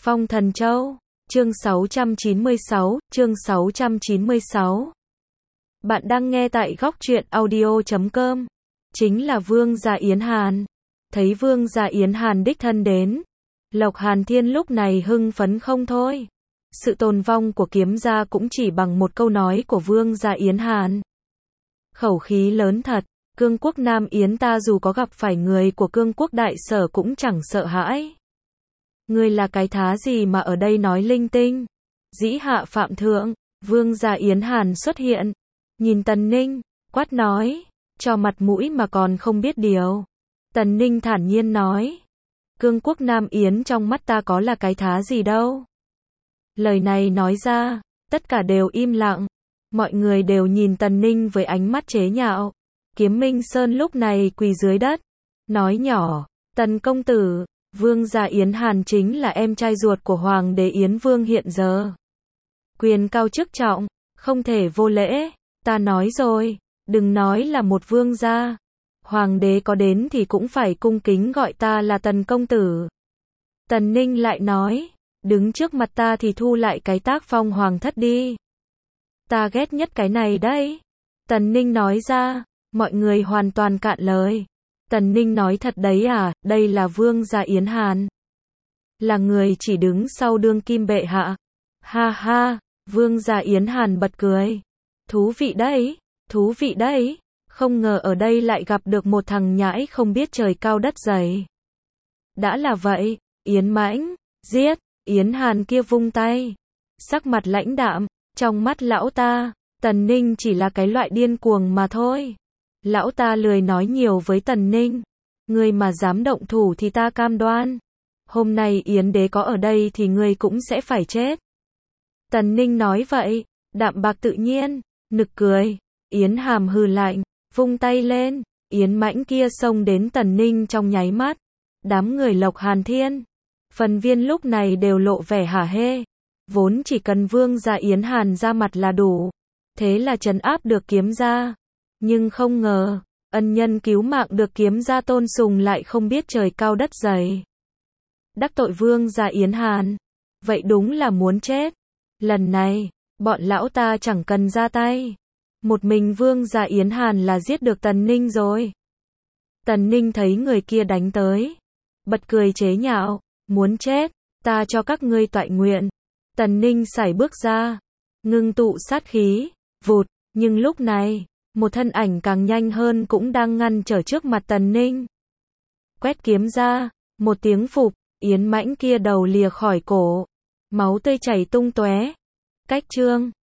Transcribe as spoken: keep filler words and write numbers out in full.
Phong Thần Châu, chương sáu trăm chín mươi sáu, chương sáu trăm chín mươi sáu. Bạn đang nghe tại góc truyện audio chấm com. Chính là Vương gia Yến Hàn. Thấy Vương gia Yến Hàn đích thân đến, Lộc Hàn Thiên lúc này hưng phấn không thôi. Sự tồn vong của kiếm gia cũng chỉ bằng một câu nói của Vương gia Yến Hàn. Khẩu khí lớn thật, cương quốc Nam Yến ta dù có gặp phải người của cương quốc đại sở cũng chẳng sợ hãi. Ngươi là cái thá gì mà ở đây nói linh tinh? Dĩ hạ phạm thượng, Vương gia Yến Hàn xuất hiện, nhìn Tần Ninh, quát nói, cho mặt mũi mà còn không biết điều. Tần Ninh thản nhiên nói, cương quốc Nam Yến trong mắt ta có là cái thá gì đâu. Lời này nói ra, tất cả đều im lặng, mọi người đều nhìn Tần Ninh với ánh mắt chế nhạo. Kiếm Minh Sơn lúc này quỳ dưới đất, nói nhỏ, Tần công tử, Vương gia Yến Hàn chính là em trai ruột của Hoàng đế Yến Vương hiện giờ. Quyền cao chức trọng, không thể vô lễ, ta nói rồi, đừng nói là một vương gia. Hoàng đế có đến thì cũng phải cung kính gọi ta là Tần công tử. Tần Ninh lại nói, đứng trước mặt ta thì thu lại cái tác phong hoàng thất đi. Ta ghét nhất cái này đấy. Tần Ninh nói ra, mọi người hoàn toàn cạn lời. Tần Ninh nói thật đấy à, đây là Vương gia Yến Hàn. Là người chỉ đứng sau đương kim bệ hạ. Ha ha, Vương gia Yến Hàn bật cười. Thú vị đấy, thú vị đấy, không ngờ ở đây lại gặp được một thằng nhãi không biết trời cao đất dày. Đã là vậy, Yến Mãnh, giết, Yến Hàn kia vung tay. Sắc mặt lãnh đạm, trong mắt lão ta, Tần Ninh chỉ là cái loại điên cuồng mà thôi. Lão ta lười nói nhiều với Tần Ninh. Ngươi mà dám động thủ thì ta cam đoan. Hôm nay Yến đế có ở đây thì ngươi cũng sẽ phải chết. Tần Ninh nói vậy, đạm bạc tự nhiên, nực cười. Yến Hàm hừ lạnh, vung tay lên. Yến Mãnh kia xông đến Tần Ninh trong nháy mắt. Đám người Lộc Hàn Thiên, phần viên lúc này đều lộ vẻ hả hê. Vốn chỉ cần Vương gia Yến Hàn ra mặt là đủ. Thế là trấn áp được kiếm gia. Nhưng không ngờ, ân nhân cứu mạng được kiếm gia tôn sùng lại không biết trời cao đất dày. Đắc tội Vương gia Yến Hàn. Vậy đúng là muốn chết. Lần này, bọn lão ta chẳng cần ra tay. Một mình Vương gia Yến Hàn là giết được Tần Ninh rồi. Tần Ninh thấy người kia đánh tới. Bật cười chế nhạo, muốn chết, ta cho các ngươi toại nguyện. Tần Ninh sải bước ra, ngưng tụ sát khí, vụt, nhưng lúc này, một thân ảnh càng nhanh hơn cũng đang ngăn trở trước mặt Tần Ninh. Quét kiếm ra, một tiếng phụp, Yến Mãnh kia đầu lìa khỏi cổ, máu tươi chảy tung tóe. Cách chương